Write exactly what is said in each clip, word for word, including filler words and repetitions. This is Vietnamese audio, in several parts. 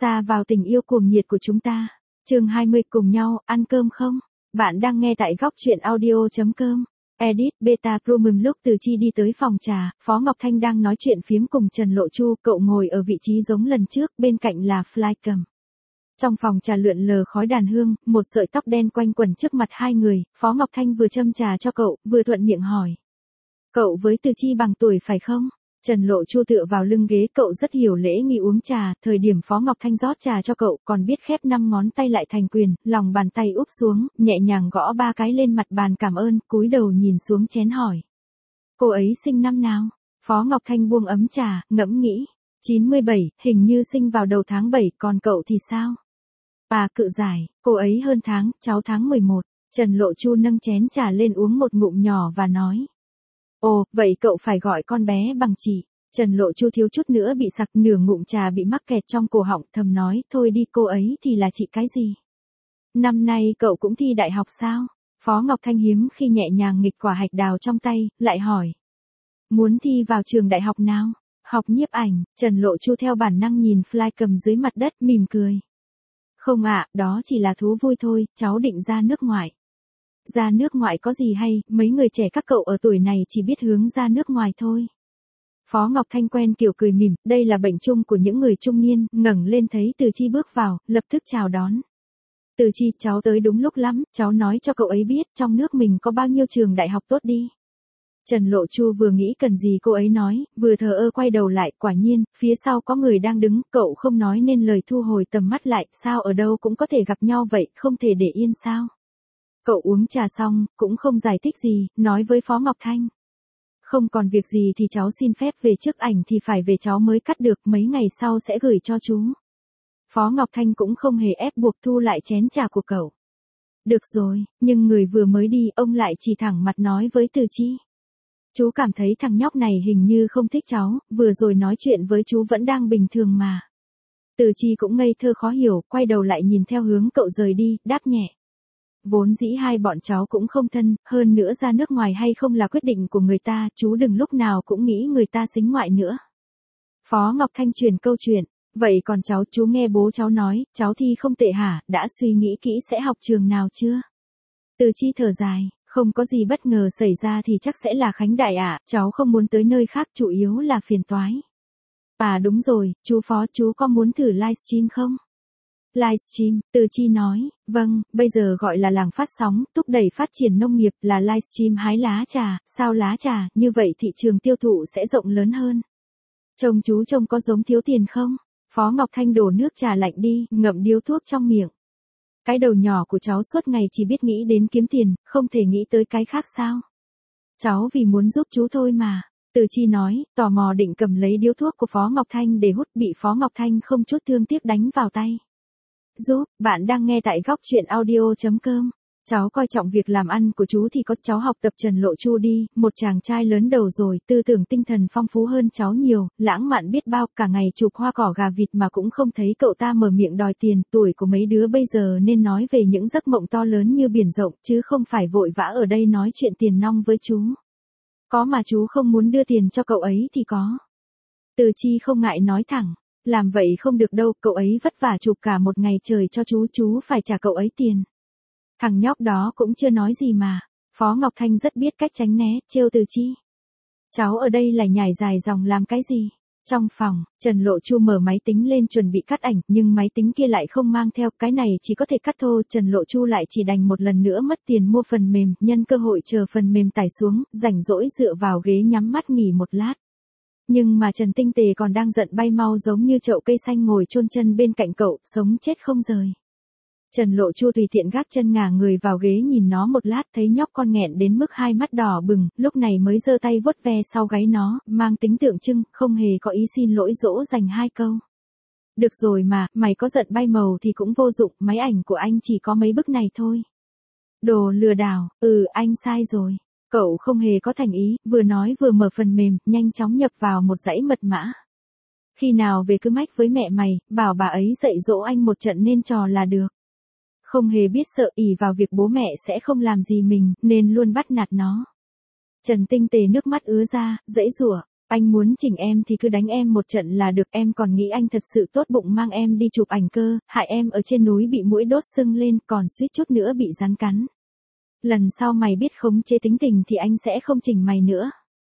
Xa vào tình yêu cuồng nhiệt của chúng ta. Chương hai mươi, cùng nhau ăn cơm không? Bạn đang nghe tại góc truyện audio chấm com. Edit Beta Premium. Lúc Từ Chi đi tới phòng trà, Phó Ngọc Thanh đang nói chuyện phiếm cùng Trần Lộ Chu, cậu ngồi ở vị trí giống lần trước, bên cạnh là Flycam. Trong phòng trà lượn lờ khói đàn hương, một sợi tóc đen quanh quẩn trước mặt hai người, Phó Ngọc Thanh vừa châm trà cho cậu, vừa thuận miệng hỏi. Cậu với Từ Chi bằng tuổi phải không? Trần Lộ Chu tựa vào lưng ghế, cậu rất hiểu lễ nghi uống trà, thời điểm Phó Ngọc Thanh rót trà cho cậu, còn biết khép năm ngón tay lại thành quyền, lòng bàn tay úp xuống, nhẹ nhàng gõ ba cái lên mặt bàn cảm ơn, cúi đầu nhìn xuống chén hỏi. Cô ấy sinh năm nào? Phó Ngọc Thanh buông ấm trà, ngẫm nghĩ. chín mươi bảy, hình như sinh vào đầu tháng bảy, còn cậu thì sao? Bà cự giải, cô ấy hơn tháng, cháu tháng mười một. Trần Lộ Chu nâng chén trà lên uống một ngụm nhỏ và nói. Ồ, vậy cậu phải gọi con bé bằng chị. Trần Lộ Chu thiếu chút nữa bị sặc, nửa ngụm trà bị mắc kẹt trong cổ họng, thầm nói, thôi đi, cô ấy thì là chị cái gì? Năm nay cậu cũng thi đại học sao? Phó Ngọc Thanh hiếm khi nhẹ nhàng nghịch quả hạch đào trong tay, lại hỏi. Muốn thi vào trường đại học nào? Học nhiếp ảnh. Trần Lộ Chu theo bản năng nhìn Flycam dưới mặt đất, mỉm cười. Không ạ, đó chỉ là thú vui thôi, cháu định ra nước ngoài. Ra nước ngoài có gì hay, mấy người trẻ các cậu ở tuổi này chỉ biết hướng ra nước ngoài thôi. Phó Ngọc Thanh quen kiểu cười mỉm, đây là bệnh chung của những người trung niên, ngẩng lên thấy Từ Chi bước vào, lập tức chào đón. Từ Chi, cháu tới đúng lúc lắm, cháu nói cho cậu ấy biết trong nước mình có bao nhiêu trường đại học tốt đi. Trần Lộ Chu vừa nghĩ cần gì cô ấy nói, vừa thờ ơ quay đầu lại, quả nhiên, phía sau có người đang đứng, cậu không nói nên lời thu hồi tầm mắt lại, sao ở đâu cũng có thể gặp nhau vậy, không thể để yên sao? Cậu uống trà xong, cũng không giải thích gì, nói với Phó Ngọc Thanh. Không còn việc gì thì cháu xin phép về trước, ảnh thì phải về cháu mới cắt được, mấy ngày sau sẽ gửi cho chú. Phó Ngọc Thanh cũng không hề ép buộc thu lại chén trà của cậu. Được rồi, nhưng người vừa mới đi, ông lại chỉ thẳng mặt nói với Từ Chi. Chú cảm thấy thằng nhóc này hình như không thích cháu, vừa rồi nói chuyện với chú vẫn đang bình thường mà. Từ Chi cũng ngây thơ khó hiểu, quay đầu lại nhìn theo hướng cậu rời đi, đáp nhẹ. Vốn dĩ hai bọn cháu cũng không thân, hơn nữa ra nước ngoài hay không là quyết định của người ta, chú đừng lúc nào cũng nghĩ người ta sính ngoại nữa. Phó Ngọc Thanh truyền câu chuyện, vậy còn cháu, chú nghe bố cháu nói, cháu thi không tệ hả, đã suy nghĩ kỹ sẽ học trường nào chưa? Từ Chi thở dài, không có gì bất ngờ xảy ra thì chắc sẽ là Khánh Đại ạ, cháu không muốn tới nơi khác, chủ yếu là phiền toái. À đúng rồi, chú Phó, chú có muốn thử livestream không? Livestream, Từ Chi nói, vâng, bây giờ gọi là làng phát sóng, thúc đẩy phát triển nông nghiệp là livestream hái lá trà, sao lá trà, như vậy thị trường tiêu thụ sẽ rộng lớn hơn. Trông chú trông có giống thiếu tiền không? Phó Ngọc Thanh đổ nước trà lạnh đi, ngậm điếu thuốc trong miệng. Cái đầu nhỏ của cháu suốt ngày chỉ biết nghĩ đến kiếm tiền, không thể nghĩ tới cái khác sao? Cháu vì muốn giúp chú thôi mà. Từ Chi nói, tò mò định cầm lấy điếu thuốc của Phó Ngọc Thanh để hút, bị Phó Ngọc Thanh không chút thương tiếc đánh vào tay. Giúp, bạn đang nghe tại góc truyện audio chấm com. Cháu coi trọng việc làm ăn của chú thì có, cháu học tập Trần Lộ Chu đi, một chàng trai lớn đầu rồi, tư tưởng tinh thần phong phú hơn cháu nhiều, lãng mạn biết bao, cả ngày chụp hoa cỏ gà vịt mà cũng không thấy cậu ta mở miệng đòi tiền, tuổi của mấy đứa bây giờ nên nói về những giấc mộng to lớn như biển rộng, chứ không phải vội vã ở đây nói chuyện tiền nong với chú. Có mà chú không muốn đưa tiền cho cậu ấy thì có. Từ Chi không ngại nói thẳng. Làm vậy không được đâu, cậu ấy vất vả chụp cả một ngày trời cho chú, chú phải trả cậu ấy tiền. Thằng nhóc đó cũng chưa nói gì mà. Phó Ngọc Thanh rất biết cách tránh né, trêu Từ Chi. Cháu ở đây lại nhảy dài dòng làm cái gì? Trong phòng, Trần Lộ Chu mở máy tính lên chuẩn bị cắt ảnh, nhưng máy tính kia lại không mang theo, cái này chỉ có thể cắt thô, Trần Lộ Chu lại chỉ đành một lần nữa mất tiền mua phần mềm, nhân cơ hội chờ phần mềm tải xuống, rảnh rỗi dựa vào ghế nhắm mắt nghỉ một lát. Nhưng mà Trần Tinh Tề còn đang giận bay mau giống như chậu cây xanh ngồi chôn chân bên cạnh cậu, sống chết không rời. Trần Lộ Chu tùy tiện gác chân ngả người vào ghế nhìn nó một lát, thấy nhóc con nghẹn đến mức hai mắt đỏ bừng, lúc này mới giơ tay vuốt ve sau gáy nó, mang tính tượng trưng, không hề có ý xin lỗi, dỗ dành hai câu. Được rồi mà, mày có giận bay màu thì cũng vô dụng, máy ảnh của anh chỉ có mấy bức này thôi. Đồ lừa đảo, ừ anh sai rồi. Cậu không hề có thành ý, vừa nói vừa mở phần mềm, nhanh chóng nhập vào một dãy mật mã. Khi nào về cứ mách với mẹ mày, bảo bà ấy dạy dỗ anh một trận nên trò là được. Không hề biết sợ, ỷ vào việc bố mẹ sẽ không làm gì mình, nên luôn bắt nạt nó. Trần Tinh Tề nước mắt ứa ra, dãy rủa, Anh muốn chỉnh em thì cứ đánh em một trận là được, em còn nghĩ anh thật sự tốt bụng mang em đi chụp ảnh cơ, hại em ở trên núi bị muỗi đốt sưng lên còn suýt chút nữa bị rắn cắn. Lần sau mày biết khống chế tính tình thì anh sẽ không chỉnh mày nữa.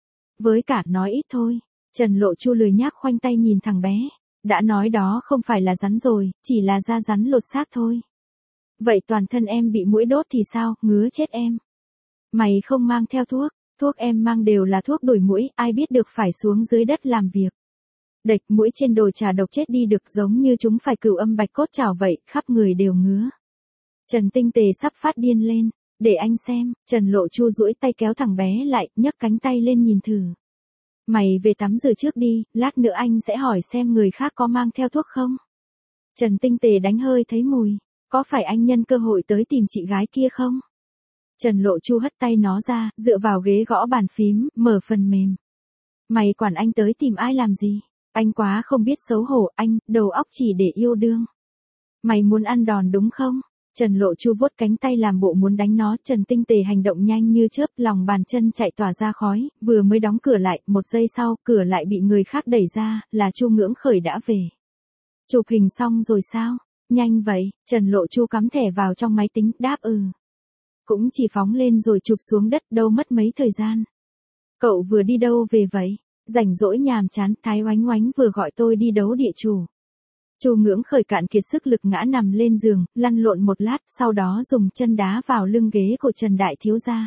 Với cả nói ít thôi. Trần Lộ Chu lười nhác khoanh tay nhìn thằng bé. Đã nói đó không phải là rắn rồi, chỉ là da rắn lột xác thôi. Vậy toàn thân em bị muỗi đốt thì sao, ngứa chết em. Mày không mang theo thuốc, thuốc em mang đều là thuốc đuổi muỗi, ai biết được phải xuống dưới đất làm việc. Đệch muỗi trên đồi trà độc chết đi được giống như chúng phải cửu âm bạch cốt chảo vậy, khắp người đều ngứa. Trần Tinh Tề sắp phát điên lên, để anh xem, Trần Lộ Chu duỗi tay kéo thằng bé lại, nhấc cánh tay lên nhìn thử. Mày về tắm rửa trước đi, lát nữa anh sẽ hỏi xem người khác có mang theo thuốc không. Trần Tinh Tề đánh hơi thấy mùi, có phải anh nhân cơ hội tới tìm chị gái kia không? Trần Lộ Chu hất tay nó ra, dựa vào ghế gõ bàn phím, mở phần mềm. Mày quản anh tới tìm ai làm gì? Anh quá không biết xấu hổ, anh, đầu óc chỉ để yêu đương. Mày muốn ăn đòn đúng không? Trần Lộ Chu vuốt cánh tay làm bộ muốn đánh nó, Trần Tinh Tề hành động nhanh như chớp, lòng bàn chân chạy tỏa ra khói, vừa mới đóng cửa lại, một giây sau, cửa lại bị người khác đẩy ra, là Chu Ngưỡng Khởi đã về. Chụp hình xong rồi sao? Nhanh vậy, Trần Lộ Chu cắm thẻ vào trong máy tính, đáp ừ. Cũng chỉ phóng lên rồi chụp xuống đất, đâu mất mấy thời gian. Cậu vừa đi đâu về vậy? Rảnh rỗi nhàm chán, Thái Oánh Oánh vừa gọi tôi đi đấu địa chủ. Chu Ngưỡng Khởi cạn kiệt sức lực ngã nằm lên giường, lăn lộn một lát, sau đó dùng chân đá vào lưng ghế của Trần Đại Thiếu gia.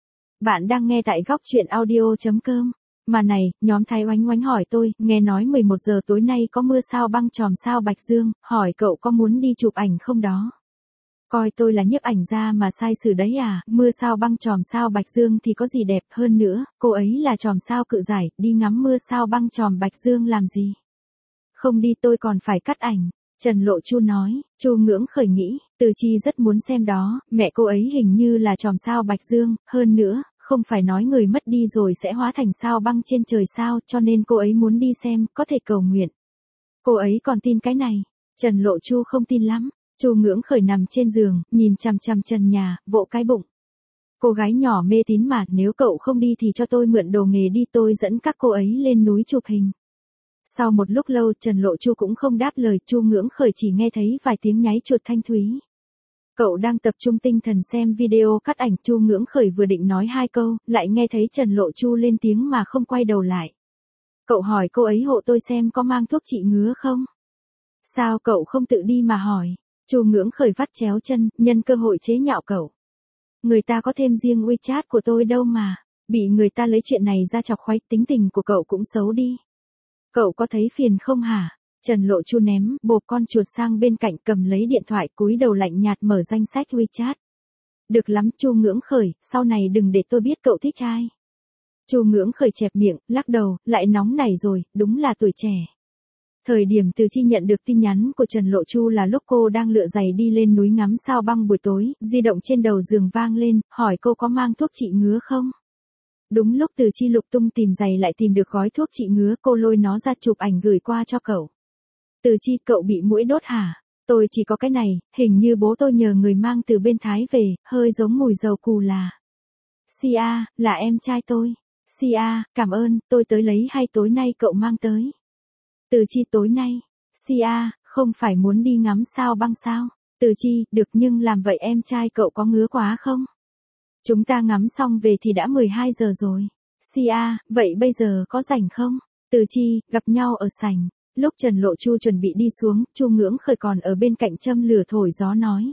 Bạn đang nghe tại góc truyện audio chấm com. Mà này, nhóm Thái Oánh Oánh hỏi tôi, nghe nói mười một giờ tối nay có mưa sao băng tròm sao Bạch Dương, hỏi cậu có muốn đi chụp ảnh không đó? Coi tôi là nhiếp ảnh gia mà sai sử đấy à, mưa sao băng tròm sao Bạch Dương thì có gì đẹp hơn nữa, cô ấy là tròm sao cự giải, đi ngắm mưa sao băng tròm Bạch Dương làm gì? Không đi tôi còn phải cắt ảnh. Trần Lộ Chu nói, Chu Ngưỡng Khởi nghĩ, Từ Chi rất muốn xem đó, mẹ cô ấy hình như là tròm sao Bạch Dương, hơn nữa, không phải nói người mất đi rồi sẽ hóa thành sao băng trên trời sao, cho nên cô ấy muốn đi xem, có thể cầu nguyện. Cô ấy còn tin cái này. Trần Lộ Chu không tin lắm. Chu Ngưỡng Khởi nằm trên giường, nhìn chằm chằm trần nhà, vỗ cái bụng. Cô gái nhỏ mê tín mà, nếu cậu không đi thì cho tôi mượn đồ nghề đi, tôi dẫn các cô ấy lên núi chụp hình. Sau một lúc lâu Trần Lộ Chu cũng không đáp lời, Chu Ngưỡng Khởi chỉ nghe thấy vài tiếng nháy chuột thanh thúy. Cậu đang tập trung tinh thần xem video cắt ảnh, Chu Ngưỡng Khởi vừa định nói hai câu, lại nghe thấy Trần Lộ Chu lên tiếng mà không quay đầu lại. Cậu hỏi cô ấy hộ tôi xem có mang thuốc trị ngứa không? Sao cậu không tự đi mà hỏi? Chu Ngưỡng Khởi vắt chéo chân, nhân cơ hội chế nhạo cậu. Người ta có thêm riêng WeChat của tôi đâu mà, bị người ta lấy chuyện này ra chọc khoái, tính tình của cậu cũng xấu đi. Cậu có thấy phiền không hả? Trần Lộ Chu ném bộp con chuột sang bên cạnh, cầm lấy điện thoại, cúi đầu lạnh nhạt mở danh sách WeChat. Được lắm Chu Ngưỡng Khởi, sau này đừng để tôi biết cậu thích ai. Chu Ngưỡng Khởi chẹp miệng, lắc đầu, lại nóng nảy rồi, đúng là tuổi trẻ. Thời điểm Từ Chi nhận được tin nhắn của Trần Lộ Chu là lúc cô đang lựa giày đi lên núi ngắm sao băng buổi tối, di động trên đầu giường vang lên, hỏi cô có mang thuốc trị ngứa không? Đúng lúc Từ Chi lục tung tìm giày lại tìm được gói thuốc trị ngứa, cô lôi nó ra chụp ảnh gửi qua cho cậu. Từ Chi, cậu bị muỗi đốt hả? Tôi chỉ có cái này, hình như bố tôi nhờ người mang từ bên Thái về, hơi giống mùi dầu cù là. Sia, là em trai tôi. Sia, cảm ơn, tôi tới lấy hay tối nay cậu mang tới? Từ Chi, tối nay. Sia, không phải muốn đi ngắm sao băng sao? Từ Chi, được, nhưng làm vậy em trai cậu có ngứa quá không? Chúng ta ngắm xong về thì đã mười hai giờ rồi. Sia, vậy bây giờ có rảnh không? Từ Chi, gặp nhau ở sảnh. Lúc Trần Lộ Chu chuẩn bị đi xuống, Chu Ngưỡng Khởi còn ở bên cạnh châm lửa thổi gió nói.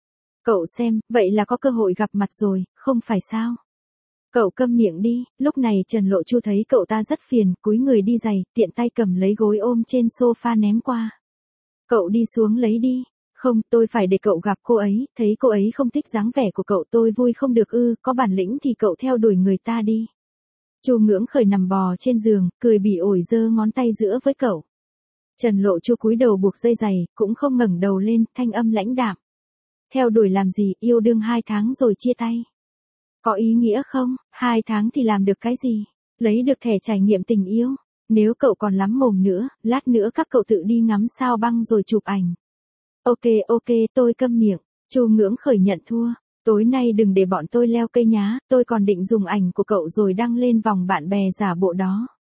Cậu xem, vậy là có cơ hội gặp mặt rồi, không phải sao? Cậu câm miệng đi. Lúc này Trần Lộ Chu thấy cậu ta rất phiền, cúi người đi giày, tiện tay cầm lấy gối ôm trên sofa ném qua. Cậu đi xuống lấy đi. Không, tôi phải để cậu gặp cô ấy, thấy cô ấy không thích dáng vẻ của cậu tôi vui không được ư, có bản lĩnh thì cậu theo đuổi người ta đi. Chu Ngưỡng Khởi nằm bò trên giường, cười bỉ ổi giơ ngón tay giữa với cậu. Trần Lộ Chu cúi đầu buộc dây giày, cũng không ngẩng đầu lên, thanh âm lãnh đạm. Theo đuổi làm gì, yêu đương hai tháng rồi chia tay. Có ý nghĩa không, hai tháng thì làm được cái gì? Lấy được thẻ trải nghiệm tình yêu. Nếu cậu còn lắm mồm nữa, lát nữa các cậu tự đi ngắm sao băng rồi chụp ảnh. Ok ok, tôi câm miệng. Chu Ngưỡng Khởi nhận thua. Tối nay đừng để bọn tôi leo cây nhá, tôi còn định dùng ảnh của cậu rồi đăng lên vòng bạn bè giả bộ đó.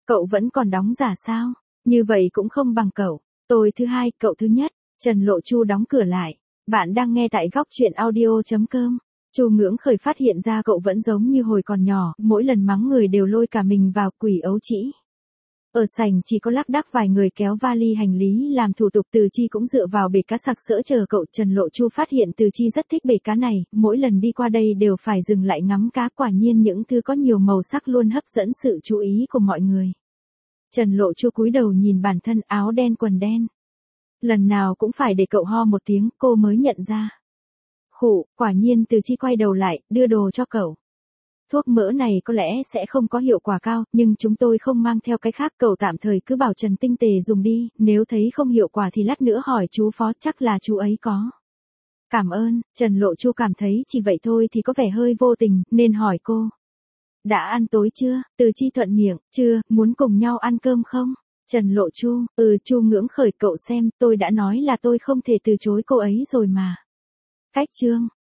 Cậu vẫn còn đóng giả sao? Như vậy cũng không bằng cậu. Tôi thứ hai, cậu thứ nhất. Trần Lộ Chu đóng cửa lại. Bạn đang nghe tại góc truyện audio.com. Chu Ngưỡng Khởi phát hiện ra cậu vẫn giống như hồi còn nhỏ, mỗi lần mắng người đều lôi cả mình vào quỷ ấu trĩ. Ở sảnh chỉ có lác đác vài người kéo vali hành lý làm thủ tục, Từ Chi cũng dựa vào bể cá sặc sỡ chờ cậu. Trần Lộ Chu phát hiện Từ Chi rất thích bể cá này, mỗi lần đi qua đây đều phải dừng lại ngắm cá, quả nhiên những thứ có nhiều màu sắc luôn hấp dẫn sự chú ý của mọi người. Trần Lộ Chu cúi đầu nhìn bản thân, áo đen quần đen. Lần nào cũng phải để cậu ho một tiếng, cô mới nhận ra. Khụ, quả nhiên. Từ Chi quay đầu lại, đưa đồ cho cậu. Thuốc mỡ này có lẽ sẽ không có hiệu quả cao, nhưng chúng tôi không mang theo cái khác, cậu tạm thời cứ bảo Trần Tinh Tề dùng đi, nếu thấy không hiệu quả thì lát nữa hỏi chú phó, chắc là chú ấy có. Cảm ơn. Trần Lộ Chu cảm thấy chỉ vậy thôi thì có vẻ hơi vô tình, nên hỏi cô. Đã ăn tối chưa? Từ Chi thuận miệng, chưa, muốn cùng nhau ăn cơm không? Trần Lộ Chu, ừ. Chu Ngưỡng Khởi, cậu xem, tôi đã nói là tôi không thể từ chối cô ấy rồi mà. Cách chương.